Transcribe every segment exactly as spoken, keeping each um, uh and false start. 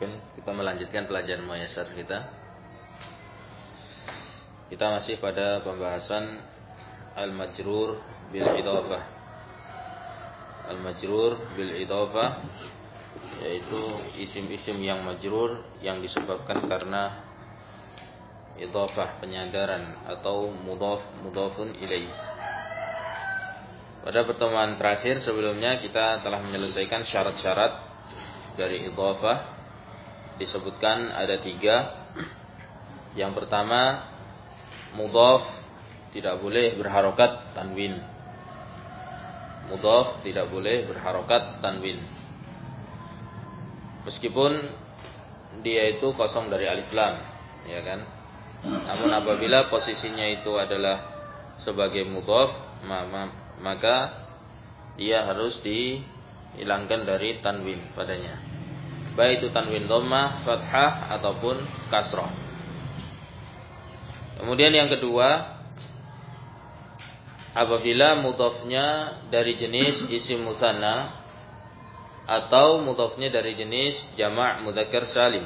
Mungkin kita melanjutkan pelajaran Muyassar kita. Kita masih pada pembahasan al-majrur bil idhafah. Al-majrur bil idhafah yaitu isim-isim yang majrur yang disebabkan karena idhafah, penyandaran atau mudhaf mudhafun ilaih. Pada pertemuan terakhir sebelumnya kita telah menyelesaikan syarat-syarat dari idhafah. Disebutkan ada tiga. Yang pertama, mudhaf tidak boleh berharokat tanwin. Mudhaf tidak boleh berharokat tanwin, meskipun dia itu kosong dari alif lam, ya kan? Namun apabila posisinya itu adalah sebagai mudhaf, maka dia harus dihilangkan dari tanwin padanya, baik itu tanwin dhammah, fathah ataupun kasrah. Kemudian yang kedua, apabila mudhafnya dari jenis isim mutsanna atau mudhafnya dari jenis jama' mudzakkar salim.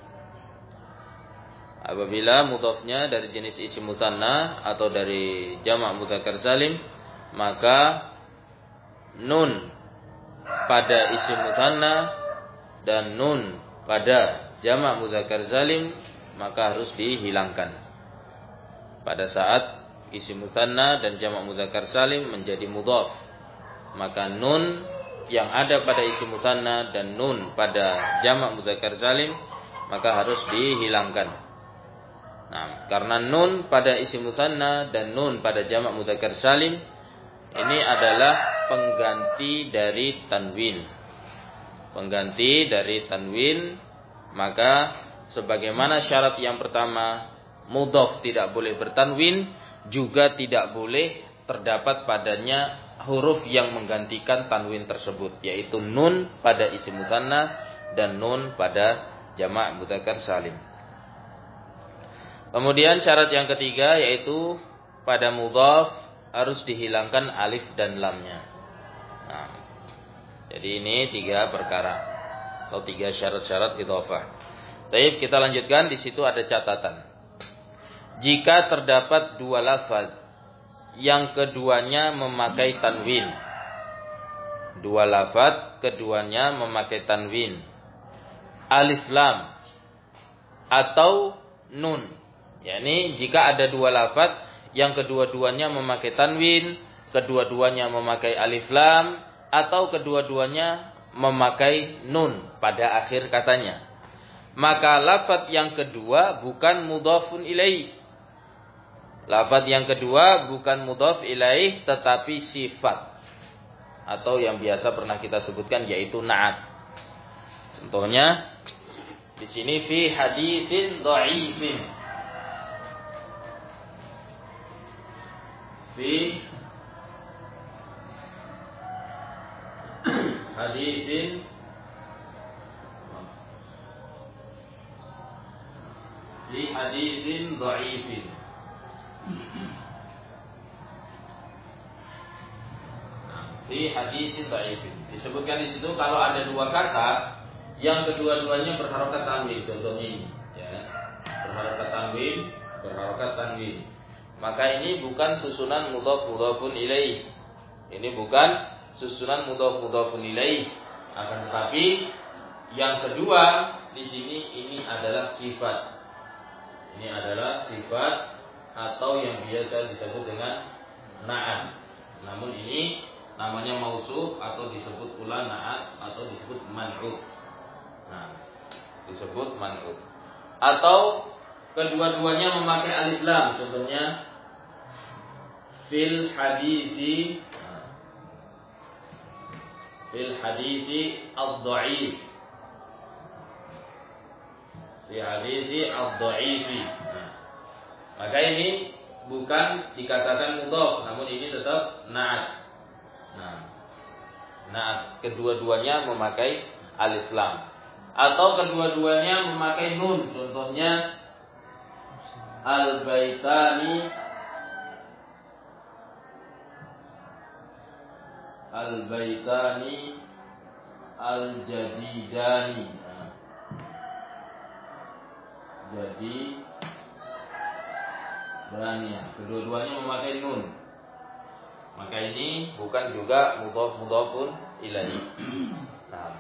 Apabila mudhafnya dari jenis isim mutsanna atau dari jama' mudzakkar salim, maka nun pada isim mutsanna dan nun pada jama' mudzakkar salim maka harus dihilangkan pada saat isim mutsanna dan jama' mudzakkar salim menjadi mudhaf. Maka nun yang ada pada isim mutsanna dan nun pada jama' mudzakkar salim maka harus dihilangkan. Nah, karena nun pada isim mutsanna dan nun pada jama' mudzakkar salim ini adalah pengganti dari tanwin. Pengganti dari tanwin, maka sebagaimana syarat yang pertama, mudhaf tidak boleh bertanwin, juga tidak boleh terdapat padanya huruf yang menggantikan tanwin tersebut, yaitu nun pada isim mutsanna dan nun pada jama' mudzakkar salim. Kemudian syarat yang ketiga yaitu pada mudhaf harus dihilangkan alif dan lamnya. Nah, jadi ini tiga perkara atau tiga syarat-syarat idhafah. Baik, kita lanjutkan. Di situ ada catatan. Jika terdapat dua lafaz yang keduanya memakai tanwin, dua lafaz keduanya memakai tanwin, alif lam atau nun. yakni jika ada dua lafaz yang kedua-duanya memakai tanwin, kedua-duanya memakai alif lam, atau kedua-duanya memakai nun pada akhir katanya, maka lafaz yang kedua bukan mudhafun ilaih. Lafaz yang kedua bukan mudhaf ilaih tetapi sifat, atau yang biasa pernah kita sebutkan yaitu na'at. Contohnya di sini fi haditsin dha'ifin. Fi haditsin fi haditsin dha'ifin. Fi haditsin dha'ifin. Disebutkan di situ kalau ada dua kata yang kedua-duanya berharokat tanwin, contohnya ini, ya. Berharokat tanwin, berharokat tanwin. Maka ini bukan susunan mudhaf mudhafun ilaih. Ini bukan susunan mudhaf mudhafun ilaih. Akan tetapi yang kedua di sini ini adalah sifat. Ini adalah sifat atau yang biasa disebut dengan na'at. Namun ini namanya mausuf atau disebut pula na'at atau disebut man'ut. Nah, disebut man'ut. Atau kedua-duanya memakai alif lam, contohnya fil hadithi fil hadithi ad-dha'if. Fil hadithi ad-dha'ifi. Nah, maka ini bukan dikatakan mudhaf, namun ini tetap na'at. Nah, na'at kedua-duanya memakai alif lam. Atau kedua-duanya memakai nun, contohnya al-baitani al-baitani al-jadidani. Nah, Jadi berani. Kedua-duanya memakai nun. Maka ini bukan juga mudhaf mudhafun ilaihi. Nah.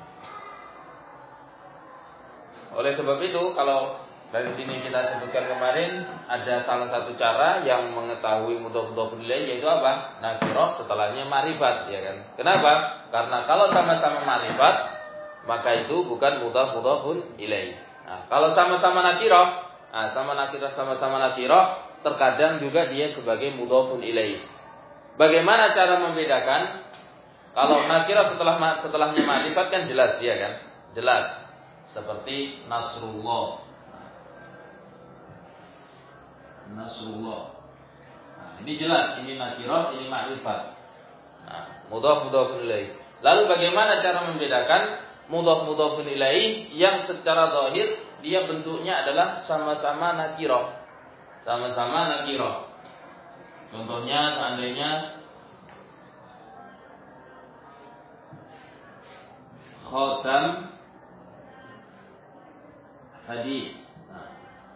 Oleh sebab itu kalau dari sini kita sebutkan kemarin ada salah satu cara yang mengetahui mudhaf mudhafun ilaihi yaitu apa? Nakirah setelahnya ma'rifat, ya kan? Kenapa? Karena kalau sama-sama ma'rifat maka itu bukan mudhaf mudhafun ilaihi. Nah, kalau sama-sama nakirah, nah sama nakirah sama-sama nakirah terkadang juga dia sebagai mudhafun ilaihi. Bagaimana cara membedakan? Kalau nakirah setelah setelahnya ma'rifat kan jelas, ya kan? Jelas. Seperti Nasrullah. Nasrullah. Nah, ini jelas, ini nakirah, ini ma'rifat. Nah, mudhaf mudhafun ilaihi. Lalu bagaimana cara membedakan mudhaf mudhafun ilaihi yang secara zahir dia bentuknya adalah sama-sama nakirah. Sama-sama nakirah. Contohnya seandainya khatam hadid. Nah,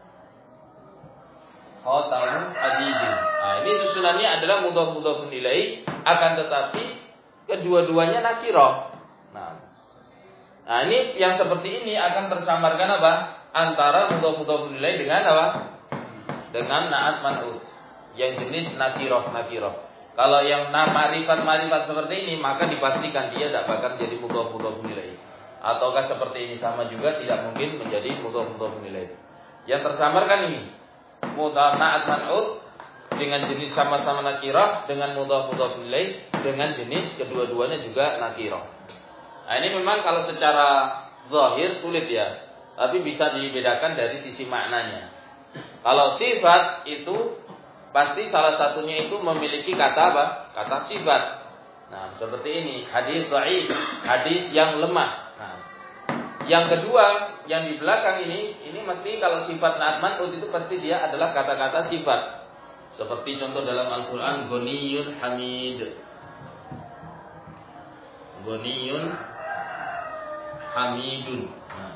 khatam hadid. Nah, ini susunannya adalah mudhaf mudhafun ilaihi, akan tetapi kedua-duanya nakirah. Nah, nah ini yang seperti ini akan tersamarkan apa? Antara mudhaf mudhafun ilaihi dengan apa? Dengan na'at man'ut yang jenis nakirah nakirah. Kalau yang ma'rifat ma'rifat seperti ini maka dipastikan dia tidak bakal jadi mudhaf mudhafun ilaihi. Ataukah seperti ini sama juga tidak mungkin menjadi mudhaf mudhafun ilaihi. Yang tersamarkan ini mudhaf na'at man'ut dengan jenis sama-sama nakirah dengan mudhaf mudhafun ilaihi dengan jenis kedua-duanya juga nakirah. Nah, ini memang kalau secara zahir sulit ya, tapi bisa dibedakan dari sisi maknanya. Kalau sifat itu pasti salah satunya itu memiliki kata apa? Kata sifat. Nah, seperti ini, hadis dhaif, hadis yang lemah. Nah, yang kedua, yang di belakang ini, ini mesti kalau sifat na'at man'ut itu pasti dia adalah kata-kata sifat. Seperti contoh dalam Al-Qur'an, Ghaniyun Hamid. Ghaniyun Hamidun. Nah.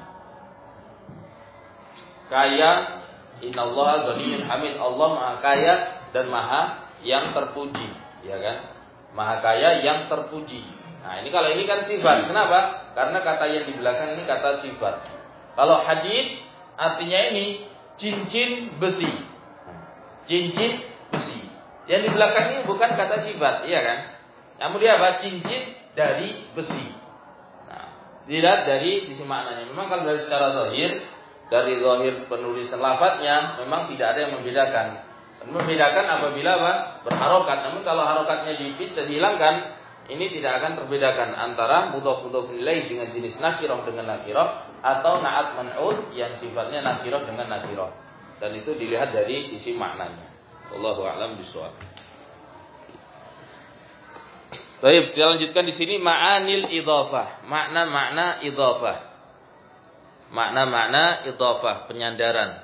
Kaya, innallaha ghaniyyun hamid. Allah Maha Kaya dan Maha yang terpuji, ya kan? Maha Kaya yang terpuji. Nah, ini kalau ini kan sifat. Kenapa? Karena kata yang di belakang ini kata sifat. Kalau hadid artinya ini cincin besi. Cincin besi. Yang di belakang ini bukan kata sifat, iya kan? Namun dia apa? Cincin dari besi. Nah, dilihat dari sisi maknanya. Memang kalau dari secara zahir, dari zahir penulisan lafadznya memang tidak ada yang membedakan. Dan membedakan apabila apa? Berharokat. Namun kalau harokatnya dipisah dihilangkan, ini tidak akan terbedakan antara mudhaf mudhafun ilaihi dengan jenis nakirah dengan nakirah atau na'at man'ut yang sifatnya nakirah dengan nakirah. Dan itu dilihat dari sisi maknanya. Wallahu a'lam bishawab. Baik, kita lanjutkan di sini ma'anil idhafah, makna-makna idhafah. Makna-makna idhafah, penyandaran.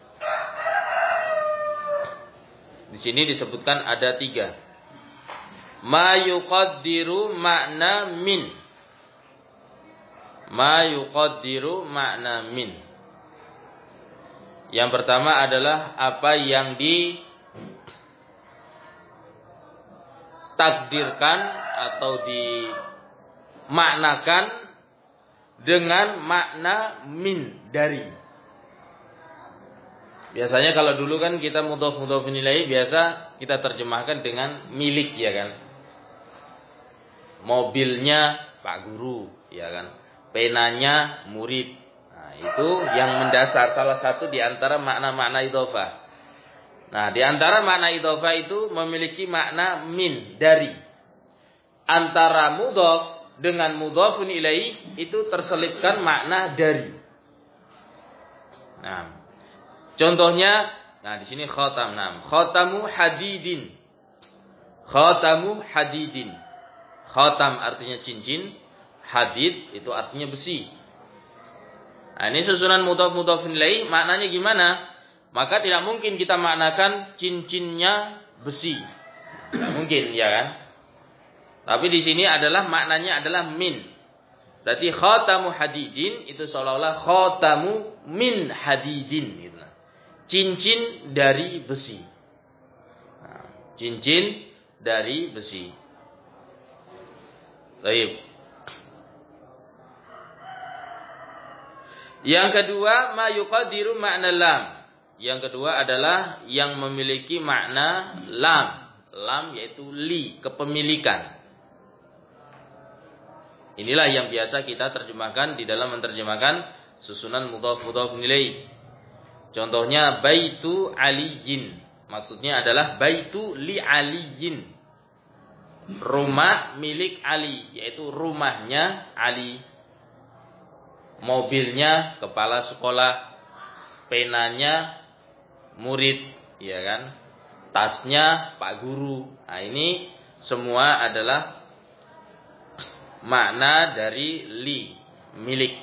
Di sini disebutkan ada tiga. Ma yuqaddiru makna min. Ma yuqaddiru makna min. Yang pertama adalah apa yang ditakdirkan atau dimaknakan dengan makna min, dari. Biasanya kalau dulu kan kita mudhaf mudhafun ilaihi biasa kita terjemahkan dengan milik, ya kan? Mobilnya Pak Guru, ya kan? Penanya murid. Nah, itu yang mendasar, salah satu di antara makna-makna idhofah. Nah, di antara makna idhofah itu memiliki makna min, dari. Antara mudhaf dengan mudhafun ilaihi itu terselipkan makna dari. Nah, contohnya, nah di sini khatam, nah, khatamu hadidin. Khatamu hadidin. Khatam artinya cincin, hadid itu artinya besi. Nah, ini susunan mudhaf mudhafun ilaihi, maknanya gimana? Maka tidak mungkin kita maknakan cincinnya besi. Tidak mungkin, ya kan? Tapi di sini adalah maknanya adalah min. Berarti khatamu hadidin itu seolah-olah khatamu min hadidin gitu. cincin dari besi. Nah, cincin dari besi. Baik. Yang kedua, ma yuqadiru makna lam. Yang kedua adalah yang memiliki makna lam. Lam yaitu li, kepemilikan. Inilah yang biasa kita terjemahkan di dalam menerjemahkan susunan mudhaf mudhaf ilaih. Contohnya baitu aliyin. Maksudnya adalah baitu li aliyin. Rumah milik Ali, yaitu rumahnya Ali. Mobilnya kepala sekolah, penanya murid, ya kan? Tasnya Pak Guru. Nah, ini semua adalah makna dari li, milik.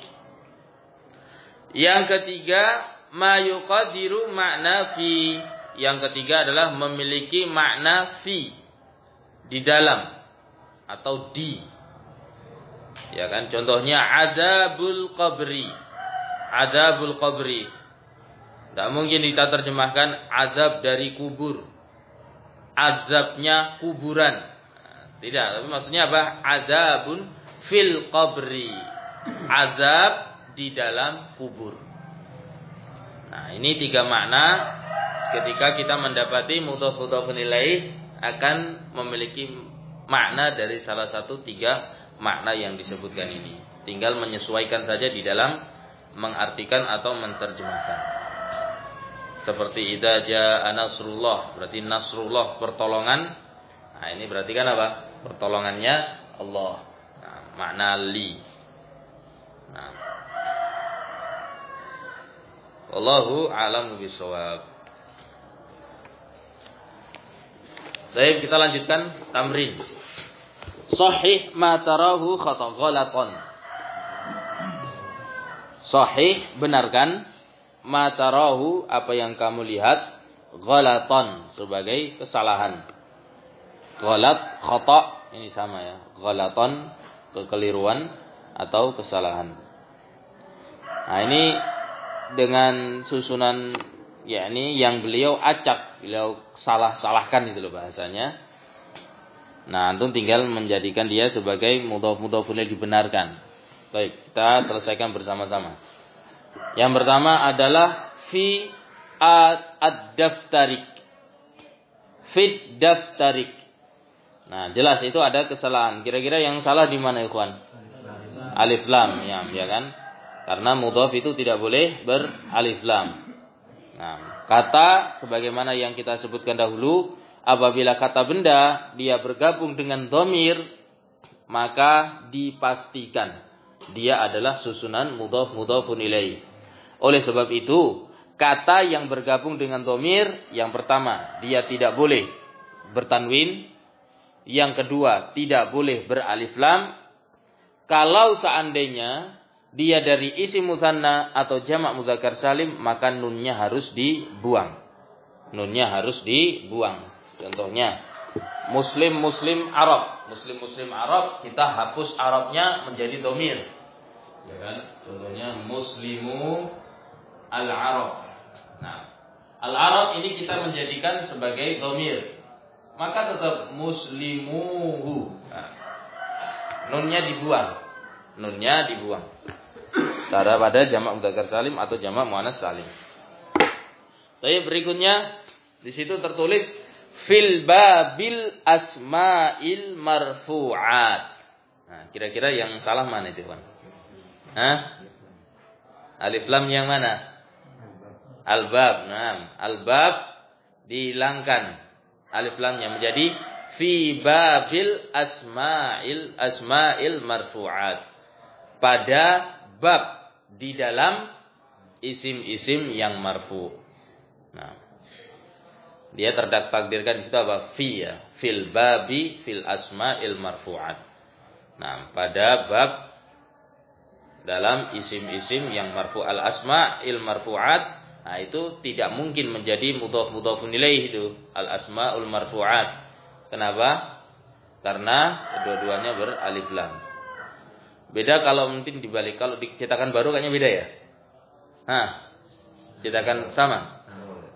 Yang ketiga, ma yuqadiru makna fi. Yang ketiga adalah memiliki makna fi, di dalam atau di. Ya kan, contohnya adzabul qabri. Adzabul qabri. Tidak mungkin kita terjemahkan azab dari kubur. Azabnya kuburan. Tidak, tapi maksudnya apa? Adzabun fil qabri. Azab di dalam kubur. Nah, ini tiga makna ketika kita mendapati mudhaf mudhafun ilaih akan memiliki makna dari salah satu tiga makna yang disebutkan ini. Tinggal menyesuaikan saja di dalam mengartikan atau menerjemahkan. Seperti idza jaa nasrullah, berarti nasrullah pertolongan. Nah, ini berarti kan apa? Pertolongannya Allah. Nah, makna li. Nah. Wallahu a'lamu bishawab. Baik, kita lanjutkan tamrin. Sahih ma tarahu khata ghalatan. Sahih, benarkan ma tarahu, apa yang kamu lihat, ghalatan, sebagai kesalahan. Ghalat, khata, ini sama ya. Ghalatan, kekeliruan atau kesalahan. Nah, ini dengan susunan yakni yang beliau acak, beliau salah-salahkan itu loh bahasanya. Nah, antum tinggal menjadikan dia sebagai mudhaf-mudhaf ilaih dibenarkan. Baik, kita selesaikan bersama-sama. Yang pertama adalah fi ad-daftarik. Fi daftarik. Nah, jelas itu ada kesalahan. Kira-kira yang salah di mana, ikhwan? Alif lam, ya, ya kan? Karena mudhaf itu tidak boleh beralif lam. Nah, kata sebagaimana yang kita sebutkan dahulu, apabila kata benda dia bergabung dengan dhamir, maka dipastikan dia adalah susunan mudhaf mudhafun ilaih. Oleh sebab itu, kata yang bergabung dengan dhamir, yang pertama, dia tidak boleh bertanwin. Yang kedua, tidak boleh beralif lam. Kalau seandainya dia dari isim mutsanna atau jamak mudzakkar salim, maka nunnya harus dibuang. Nunnya harus dibuang. Contohnya, Muslim Muslim Arab, Muslim Muslim Arab, kita hapus Arabnya menjadi dhamir. Ya kan? Contohnya Muslimu al-Arab. Nah, al-Arab ini kita menjadikan sebagai dhamir. Maka tetap muslimuhu. Nah, nunnya dibuang. Nunnya dibuang. Pada pada jamak mudzakkar salim atau jamak muannas salim. Tapi berikutnya di situ tertulis fil babil asma'il marfu'at. Nah, kira-kira yang salah mana itu, Bang? Hah? Alif lam yang mana? Al-bab. Nah, al-bab dihilangkan alif lamnya menjadi fi babil asma'il asma'il marfu'at. Pada bab, di dalam isim-isim yang marfu'. Nah, dia tertakdirkan di situ apa? Fi ya, fil babi fil asma'il marfu'at. Nah, pada bab dalam isim-isim yang marfu' al asma'il marfu'at, nah itu tidak mungkin menjadi mudhaf mudhafun ilaih itu al asma'ul marfu'at. Kenapa? Karena kedua-duanya beralif lam. Beda kalau mungkin dibalik, kalau dicetakan baru kayaknya beda ya. Hah? Cetakan sama.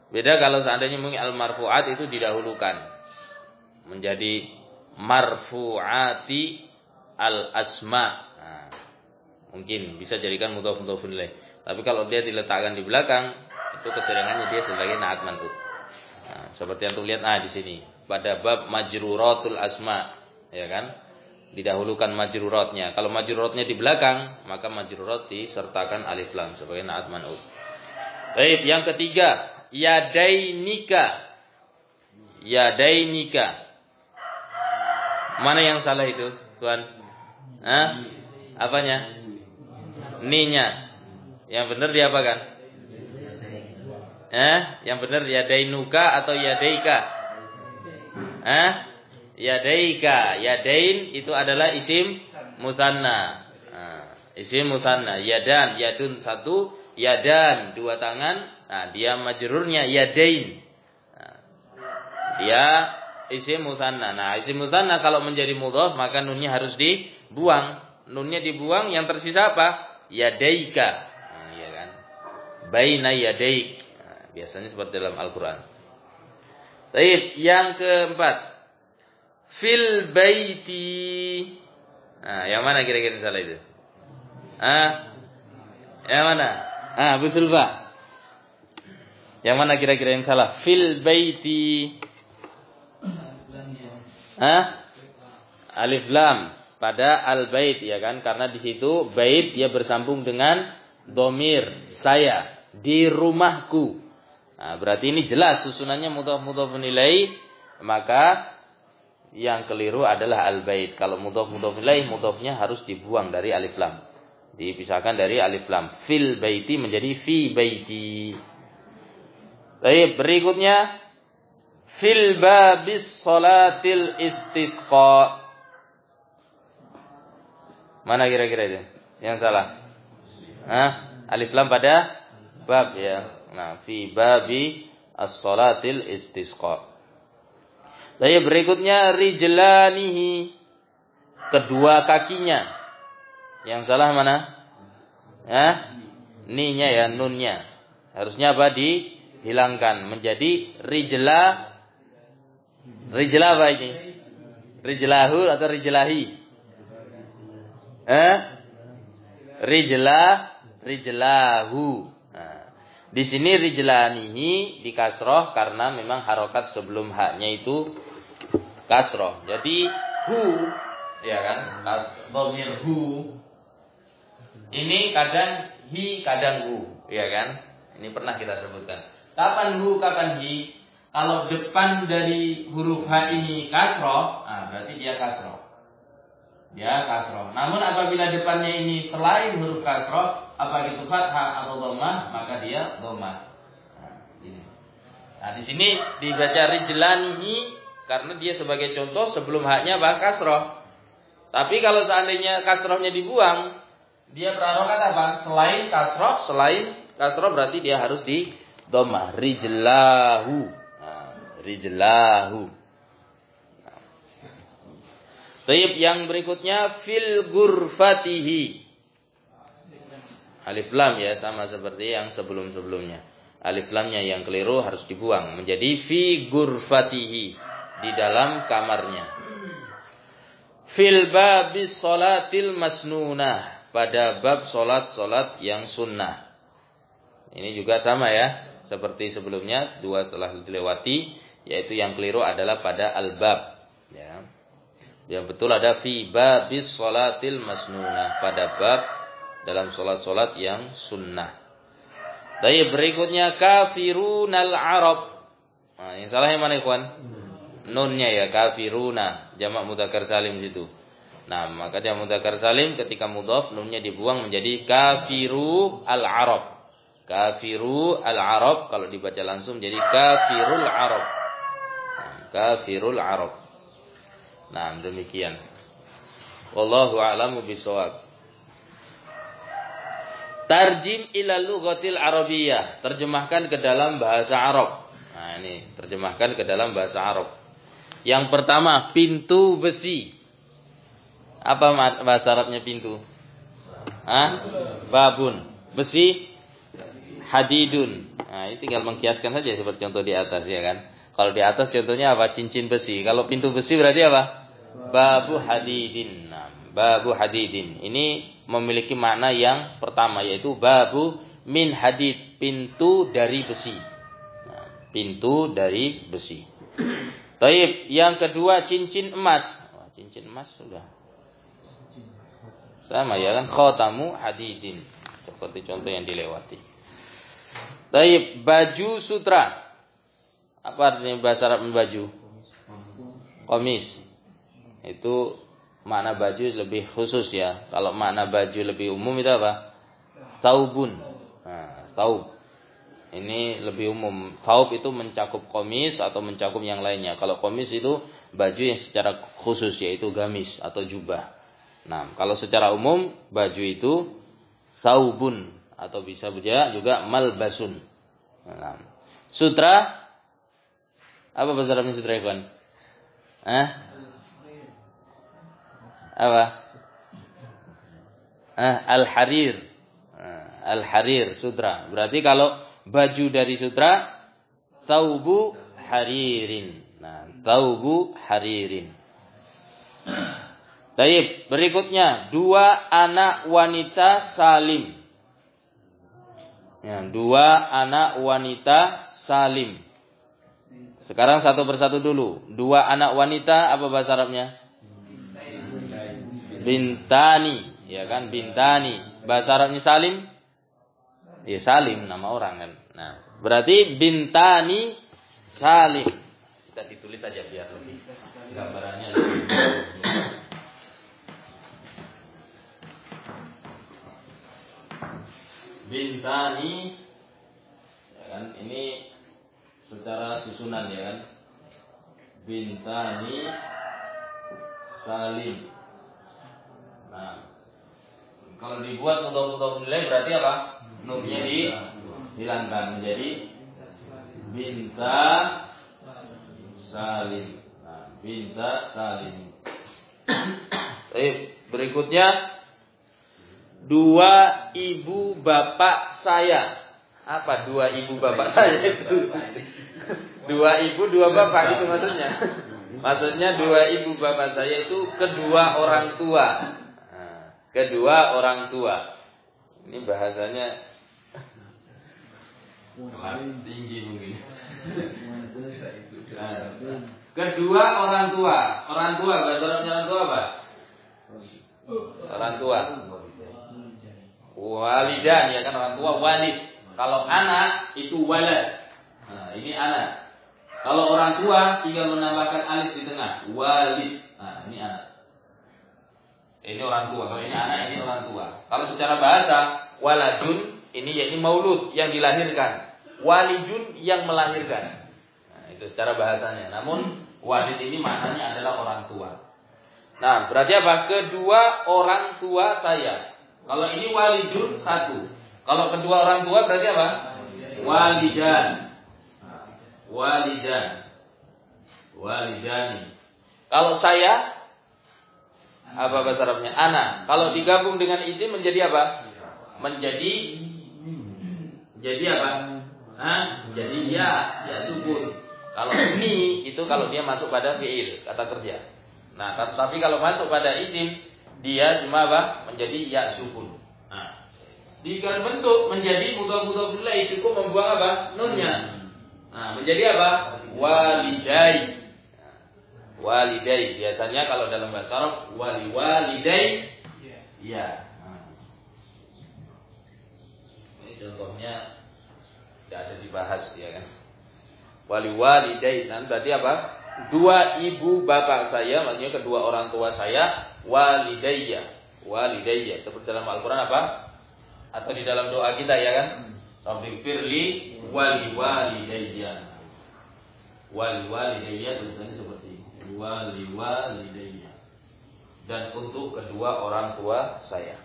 Beda kalau seandainya mungkin al-marfu'at itu didahulukan menjadi marfu'ati al-asma. Nah, mungkin bisa jadikan mudhaf mudhafun ilaih. Tapi kalau dia diletakkan di belakang, itu keserangannya dia sebagai na'at man'ut. Nah, seperti yang tuh lihat ah di sini pada bab majruratul asma, ya kan? Didahulukan majruratnya. Kalau majruratnya di belakang, maka majrurat disertakan alif lam sebagai na'at man'ut. Baik, yang ketiga, yadainika. Yadainika. Mana yang salah itu, Tuan? Hah? Apanya? Ninya. Yang benar diapakan? Eh, yang benar yadainuka atau yadaika? Eh? Yadaika. Yadain itu adalah isim musanna. Nah, isim musanna. Yadan, yadun satu, yadan dua tangan. Nah, dia majrurnya yadain. Nah, dia isim musanna. Nah, isim musanna kalau menjadi mudhaf maka nunnya harus dibuang. Nunnya dibuang, yang tersisa apa? Yadaika. Nah, iya kan? Baina yadaik. Nah, biasanya seperti dalam Al-Qur'an. Baik, yang keempat. Fil baiti. Nah, yang mana kira-kira salah itu? Ah? Yang mana? Ah, Abu Sulfa. Yang mana kira-kira yang salah? Fil baiti. Ah? Alif lam pada al bait, ya kan? Karena di situ bait dia bersambung dengan dhamir saya di rumahku. Nah, berarti ini jelas susunannya mudhaf mudhafun ilaih, maka yang keliru adalah al bait. Kalau mudhaf mudhafun ilaih, mudhafnya harus dibuang dari alif lam. Dipisahkan dari alif lam. Fil baiti menjadi fi baiti. Baik, berikutnya fil babis salatil istisqa. Mana kira-kira itu? Yang salah? Hah? Alif lam pada bab, ya. Nah, fi babi as-salatil istisqa. Baik, berikutnya rijlanihi. Kedua kakinya. Yang salah mana? Hah? Ninya ya, nunnya. Harusnya apa? Dihilangkan menjadi rijla. Rijla apa ini? Rijlahu atau rijlahi? Eh? Rijla, rijlahu. Nah, di sini rijlanihi di kasroh karena memang harokat sebelum haknya itu kasroh. Jadi hu, ya kan? Dhamir hu. Ini kadang hi, kadang hu, ya kan? Ini pernah kita sebutkan. Kapan hu, kapan hi? Kalau depan dari huruf ha ini kasroh, nah berarti dia kasroh. Ya, kasroh. Namun apabila depannya ini selain huruf kasroh, apa itu fathah atau dhammah, maka dia dhammah. Nah, ini. Nah, di sini dibaca rijlanihi karena dia sebagai contoh sebelum haknya bah kasroh. Tapi kalau seandainya kasrohnya dibuang, dia berharokat apa? Selain kasroh, selain kasroh berarti dia harus di dhammah. Rijlahu. Nah, rijlahu. Baik, yang berikutnya fil ghurfatihi. Alif lam ya, sama seperti yang sebelum-sebelumnya. Alif lamnya yang keliru harus dibuang menjadi fi ghurfatihi, di dalam kamarnya. Fil babis salatil masnunah, pada bab salat-salat yang sunnah. Ini juga sama ya, seperti sebelumnya, dua telah dilewati, yaitu yang keliru adalah pada al-bab ya. Yang betul ada fi babis salatil masnunah, pada bab dalam salat-salat yang sunnah. Baik, berikutnya kafirunal arab. Nah, yang salah yang mana ikhwan? Nunnya ya, kafiruna, jamak mudzakkar salim situ. Nah, maka jamak mudzakkar salim ketika mudhaf nunnya dibuang menjadi kafiru al arab. Kafiru al arab, kalau dibaca langsung jadi kafirul arab. Nah, kafirul arab. Nah, demikian. Wallahu a'lamu bishawab. Tarjim ila lughatil arabiyyah, terjemahkan ke dalam bahasa Arab. Nah, ini terjemahkan ke dalam bahasa Arab. Yang pertama, pintu besi. Apa bahasa Arabnya pintu? Hah? Babun. Besi hadidun. Nah, ini tinggal mengkiaskan saja seperti contoh di atas ya kan. Kalau di atas contohnya apa? Cincin besi. Kalau pintu besi berarti apa? Babu hadidin. Nah, babu hadidin. Ini memiliki makna yang pertama yaitu babu min hadid, pintu dari besi. Nah, pintu dari besi. Taib, yang kedua cincin emas. Wah, cincin emas sudah. Sama ya kan, khatamu hadidin. Seperti contoh yang dilewati. Taib, baju sutra. Apa artinya bahasa Arab baju? Komis. Itu makna baju lebih khusus ya. Kalau makna baju lebih umum itu apa? Taubun. Nah, taub. Ini lebih umum. Taub itu mencakup komis atau mencakup yang lainnya. Kalau komis itu baju yang secara khusus yaitu gamis atau jubah. Nah, kalau secara umum baju itu taubun atau bisa juga malbasun. Nah, sutra apa bahasa Arabnya sutra ikhwan? Hah? Apa? Ah, al-harir. Ah, al-harir sutra. Berarti kalau baju dari sutra taubu haririn. Nah, taubu haririn. Baik, berikutnya dua anak wanita salim. Ya, dua anak wanita salim. Sekarang satu persatu dulu. Dua anak wanita apa bahasa Arabnya? Bintani, ya kan? Bintani. Bahasa Arabnya salim? Ya salim nama orang kan. Nah, berarti bintani salim. Kita ditulis saja biar lebih gambarannya lebih. Bintani, ya kan? Ini secara susunan ya kan. Bintani salim. Nah, kalau dibuat mudhof nilai berarti apa? Nunnya dihilangkan menjadi binta salim. Nah, binta salim. Baik, berikutnya dua ibu bapak saya. Apa dua ibu bapak saya itu? Dua ibu, dua bapak itu maksudnya. Maksudnya dua ibu bapak saya itu kedua orang tua. Nah, kedua orang tua. Ini bahasanya kelas tinggi mungkin. Nah, kedua orang tua. Orang tua, bahasa Arabnya orang tua apa? Orang tua. Walidan ya kan, orang tua walid. Kalau anak itu walad. Nah, ini anak. Kalau orang tua tinggal menambahkan alif di tengah, walid. Nah, ini anak. Ini orang tua. Kalau ini anak, ini orang tua. Kalau secara bahasa, waladun ini yakni maulud yang dilahirkan. Walidun yang melahirkan. Nah, itu secara bahasanya. Namun walid ini maknanya adalah orang tua. Nah, berarti apa? Kedua orang tua saya. Kalau ini walidun satu. Kalau kedua orang tua berarti apa? Walidan. Walidan. Walidani. Kalau saya apa bahasa Arabnya? Ana. Kalau digabung dengan isim menjadi apa? Menjadi jadi apa? Hah? Jadi ya, ya sukun. Kalau mi itu kalau dia masuk pada fiil, kata kerja. Nah, tapi kalau masuk pada isim dia cuma apa? Menjadi ya sukun. Nah, jika bentuk menjadi mudhof-mudhof ilaih cukup membuang apa? Nunnya. Nah, menjadi apa? Walidai. Walidai. Biasanya kalau dalam bahasa Arab wali walidai. Ya. Nah. Ini contohnya tidak ada dibahas ya kan. Wali walidai. Nah, berarti apa? Dua ibu bapak saya, maksudnya kedua orang tua saya, walidayya. Walidayya. Seperti dalam Al-Qur'an apa? Atau di dalam doa kita ya kan? Rabbighfirli wali walidayya. Wali walidayya tulisannya seperti ini. Wali walidayya. Dan untuk kedua orang tua saya.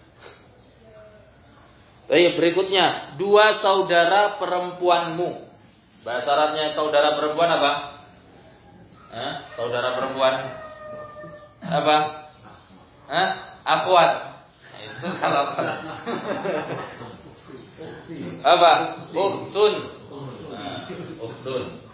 Baik, berikutnya dua saudara perempuanmu. Bahasa Arabnya saudara perempuan apa? Hah? Saudara perempuan apa? Hah? Akhwat. Itu kalau apa? Ukhtun. ukhtun.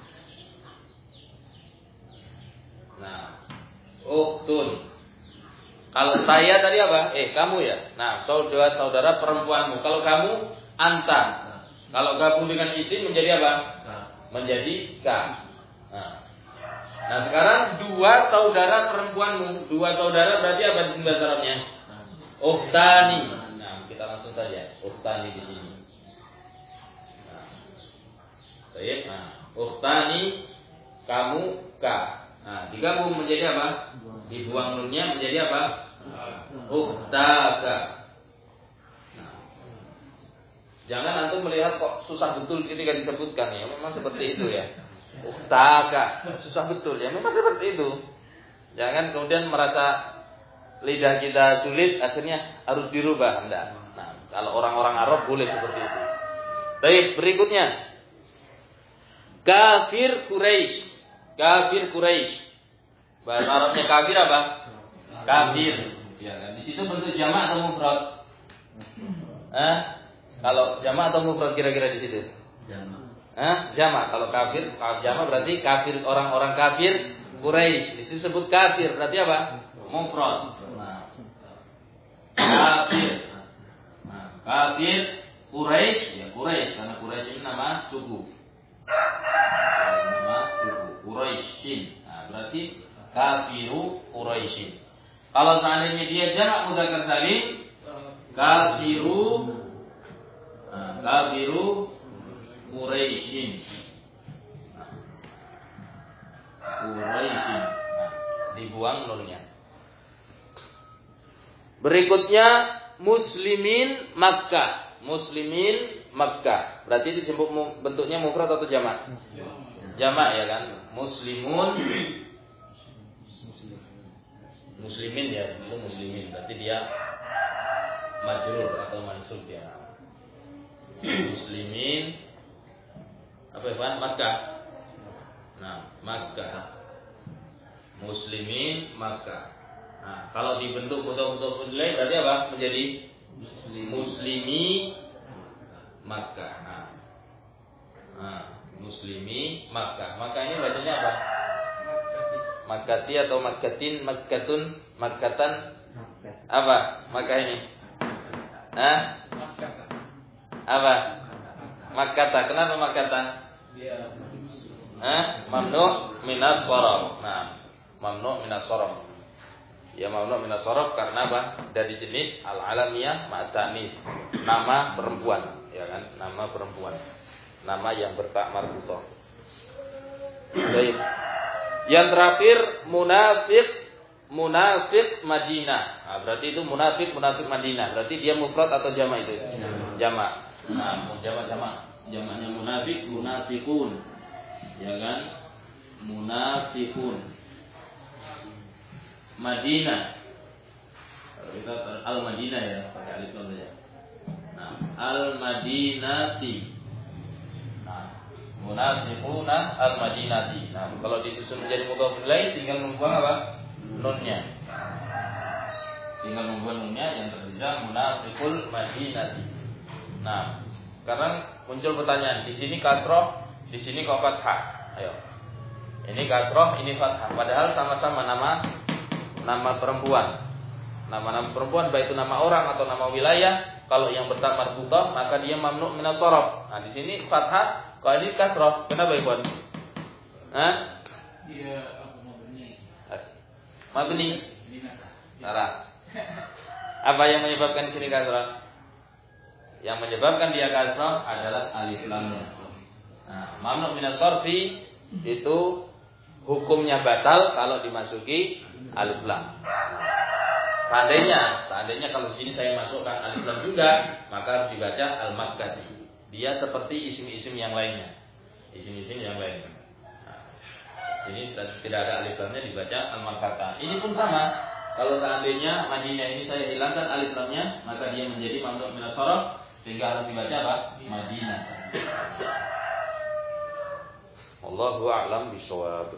Nah, ukhtun. Kalau saya tadi apa? Eh, kamu ya. Nah, saudara-saudara perempuanmu. Kalau kamu, anta. Kalau gabung dengan isim menjadi apa? Menjadi ka. Nah, nah sekarang dua saudara perempuanmu. Dua saudara berarti apa di sini bahasa Arabnya? Ukhtani. Nah, kita langsung saja. Ukhtani di sini. Nah, baik. Nah, ukhtani, kamu, ka. Nah, digabung menjadi apa? Dibuang nunnya menjadi apa? Ukhtaka. Nah, jangan antum melihat kok susah betul ketika disebutkan ya. Memang seperti itu ya. Ukhtaka, susah betul ya. Memang seperti itu. Jangan kemudian merasa lidah kita sulit akhirnya harus dirubah. Enggak. Nah, kalau orang-orang Arab boleh seperti itu. Baik, berikutnya. Kafir Quraisy. Kafir Quraisy. Bahasa Arabnya kafir apa? Kafir. Ya kan? Di situ bentuk jamak atau mufrad? Eh? Kalau jamak atau mufrad kira-kira di situ? Jamak. Eh? Jamak. Kalau kafir, jamak berarti kafir, orang-orang kafir Quraisy. Di situ sebut kafir berarti apa? Mufrad. Nah. Kafir. Nah, kafir Quraisy, ya Quraisy karena Quraisy ini nama suku. Nama suku Quraisyin. Nah, berarti kafiru Quraisyin. Kalau seandainya dia jamak mudzakkar salim, kafiru nah, kafiru Quraisyin. Nah, Quraisyin. Nah, dibuang nunnya. Berikutnya muslimin Makkah. Muslimin Makkah. Berarti itu bentuknya mufrad atau jamak? Jamak ya kan? Muslimun muslimin ya, itu muslimin. Berarti dia majrur atau mansub ya. Muslimin apa ya? Makkah. Nah, Makkah. Muslimin Makkah. Nah, kalau dibentuk mudhaf ilaih berarti apa? Menjadi muslimi Makkah. Nah, nah muslimi Makkah. Makkah ini bacanya apa? Makkati atau Makkatin, Makkatun, Makkatan. Apa? Makkah ini? Hah? Apa? Makkata. Kenapa Makkata? Hah? Mamnu' minas sharaf. Nah, mamnu' minas sharaf. Ya mamnu' minas sharaf karena apa? Dari jenis al-alamiyah ma'ta'nits. Nama perempuan, ya kan? Nama perempuan. Nama yang bertak marbutah. Baik. Yang terakhir munafik munafik Madinah. Nah, berarti itu munafik munafik Madinah. Berarti dia mufrad atau jamak itu? Jamak. Nah, jamak jamak. Jamaknya munafik munafikun. Ya kan? Munafikun. Madinah. Kalau kita al-Madinah ya, pakai alif lam saja. Nah, al-Madinati. Munafiquna al-Madinati. Nah, kalau disusun menjadi mudhaf ilaih tinggal membuang apa? Nunnya. Tinggal membuang nunnya yang tersisa munafiqul Madinati. Nah, sekarang muncul pertanyaan, di sini kasroh, di sini kok fathah. Ayo. Ini kasroh, ini fathah. Padahal sama-sama nama nama perempuan. Nama-nama perempuan baik itu nama orang atau nama wilayah, kalau yang bertak marbutah maka dia mamnu' minas sharaf. Nah, di sini fathah. Kalau ini kasroh, kenapa Ikhwan? Hah? Iya, mabni. Mabni. Salah. Apa yang menyebabkan di sini kasroh? Yang menyebabkan dia kasroh adalah alif lamnya. Nah, mamnu' minas sharfi itu hukumnya batal kalau dimasuki alif lam. Seandainya, seandainya kalau di sini saya masukkan alif lam juga, maka harus dibaca al-makkati. Dia seperti isim-isim yang lainnya. Isim-isim yang lainnya. Nah, ini tidak ada alif lamnya dibaca al-makkata. Ini pun sama. Kalau seandainya Madinah ini saya hilangkan alif lamnya, maka dia menjadi mamnu' minas sharaf sehingga harus dibaca apa? Madinah. Wallahu a'lam bishawab.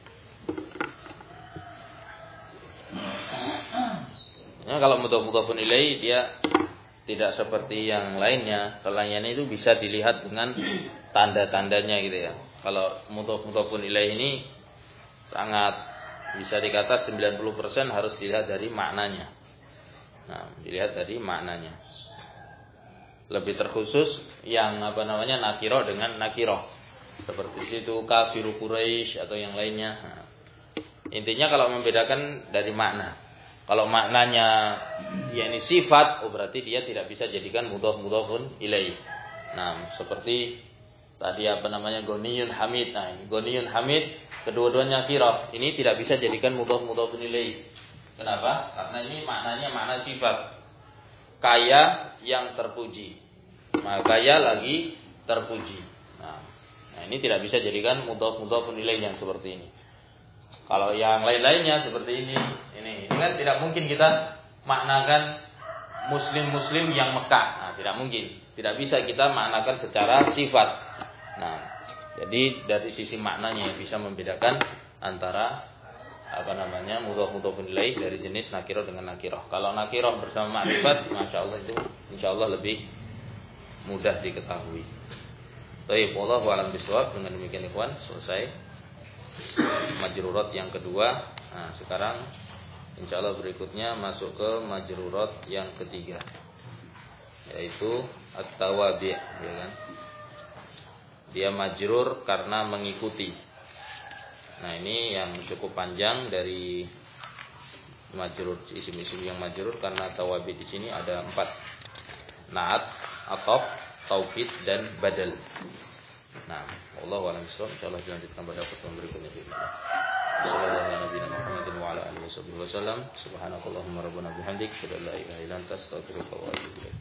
Ya, kalau mudhaf-mudhafun ilaih dia tidak seperti yang lainnya. Kalau lainnya itu bisa dilihat dengan tanda-tandanya gitu ya. Kalau mudhaf-mudhafun ilaih ini sangat bisa dikata sembilan puluh persen harus dilihat dari maknanya. Nah, dilihat dari maknanya. Lebih terkhusus yang apa namanya nakiroh dengan nakiroh. Seperti situ kafiru Quraisy atau yang lainnya. Nah, intinya kalau membedakan dari makna. Kalau maknanya yakni sifat, oh berarti dia tidak bisa jadikan mudhaf-mudhafun ilaih. Nah, seperti tadi apa namanya Ghaniyun Hamid. Nah, ini Ghaniyun Hamid kedua-duanya nakirah. Ini tidak bisa jadikan mudhaf-mudhafun ilaih. Kenapa? Karena ini maknanya makna sifat. Kaya yang terpuji. Nah, kaya lagi terpuji. Nah, nah ini tidak bisa jadikan mudhaf-mudhafun ilaih yang seperti ini. Kalau yang lain-lainnya seperti ini, ini, ini kan tidak mungkin kita maknakan muslim-muslim yang Mekah. Nah, tidak mungkin. Tidak bisa kita maknakan secara sifat. Nah, jadi dari sisi maknanya yang bisa membedakan antara apa namanya mudhaf-mudhafun ilaih dari jenis nakirah dengan nakirah. Kalau nakirah bersama ma'rifat, masya Allah itu insya Allah lebih mudah diketahui. Baik, wallahu a'lam bishawab. Dengan demikian ikhwan selesai majrurat yang kedua. Nah, sekarang insyaallah berikutnya masuk ke majrurat yang ketiga, yaitu at-tawabi', ya kan? Dia majrur karena mengikuti. Nah, ini yang cukup panjang dari majrur, isim-isim yang majrur karena tawabi' di sini ada empat. Naat, ataf, taukid dan badal. Nah, wallahu a'lam bishawab. Insyaallah dilanjutkan pada pertemuan berikutnya. Sallallahu alaihi wa ala alihi wasallam. Subhanakallahumma rabbana bihamdik, asyhadu an la ilaha illa anta, astaghfiruka wa atubu ilaik.